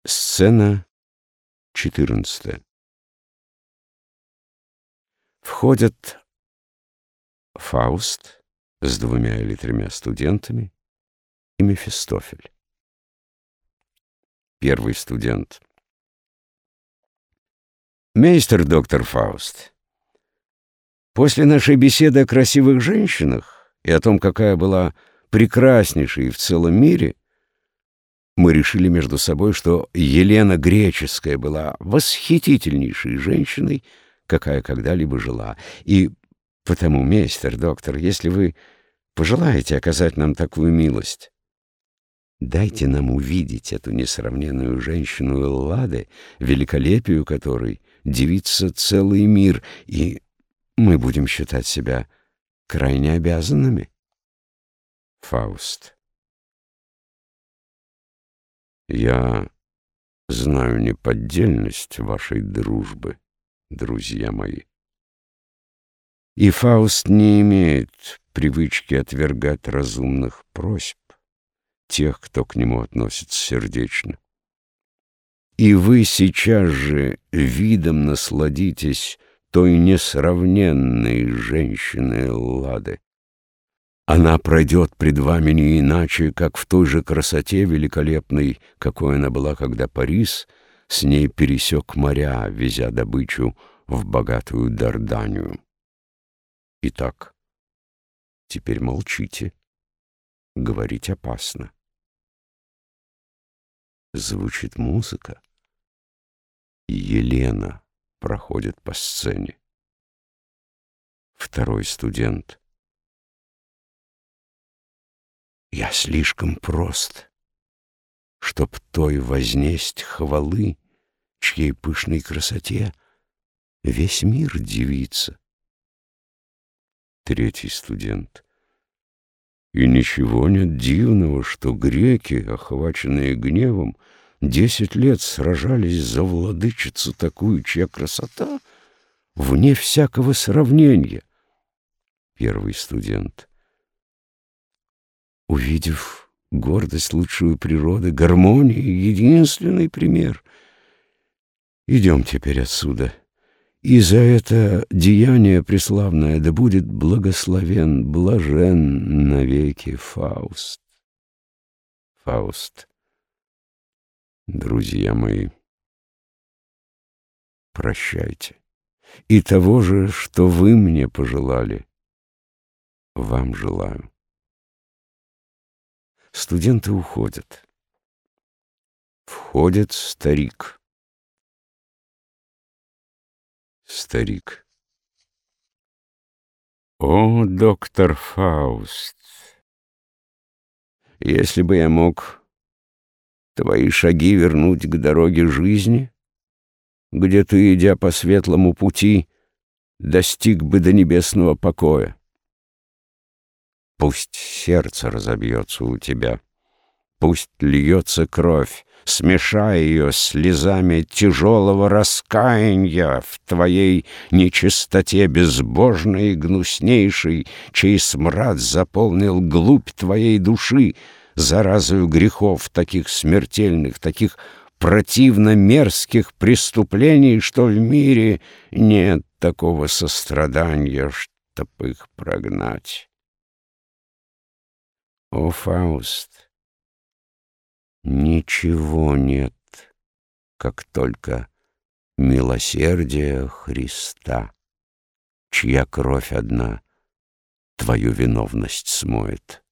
Сцена 14. Входят Фауст с 2 или 3 студентами и Мефистофель. Первый студент. Мейстер доктор Фауст, после нашей беседы о красивых женщинах и о том, какая была прекраснейшей в целом мире, мы решили между собой, что Елена Греческая была восхитительнейшей женщиной, какая когда-либо жила. И потому, мейстер доктор, если вы пожелаете оказать нам такую милость, дайте нам увидеть эту несравненную женщину Эллады, великолепию которой дивится целый мир, и мы будем считать себя крайне обязанными. Фауст. Я знаю неподдельность вашей дружбы, друзья мои. И Фауст не имеет привычки отвергать разумных просьб тех, кто к нему относится сердечно. И вы сейчас же видом насладитесь той несравненной женщины Эллады. Она пройдет пред вами не иначе, как в той же красоте великолепной, какой она была, когда Парис с ней пересек моря, везя добычу в богатую Дарданию. Итак, теперь молчите, говорить опасно. Звучит музыка, и Елена проходит по сцене. Второй студент. Я слишком прост, чтоб той вознесть хвалы, чьей пышной красоте весь мир дивится. Третий студент. И ничего нет дивного, что греки, охваченные гневом, 10 лет сражались за владычицу такую, чья красота вне всякого сравнения. Первый студент. Увидев гордость лучшую природы, гармонии — единственный пример. Идем теперь отсюда, и за это деяние преславное да будет благословен, блажен навеки Фауст. Фауст. Друзья мои, прощайте. И того же, что вы мне пожелали, вам желаю. Студенты уходят. Входит старик. Старик. О, доктор Фауст, если бы я мог твои шаги вернуть к дороге жизни, где ты, идя по светлому пути, достиг бы до небесного покоя. Пусть сердце разобьется у тебя, пусть льется кровь, смешай ее слезами тяжелого раскаяния в твоей нечистоте безбожной и гнуснейшей, чей смрад заполнил глубь твоей души, заразою грехов таких смертельных, таких противно мерзких преступлений, что в мире нет такого сострадания, чтоб их прогнать. О, Фауст, ничего нет, как только милосердие Христа, чья кровь одна твою виновность смоет.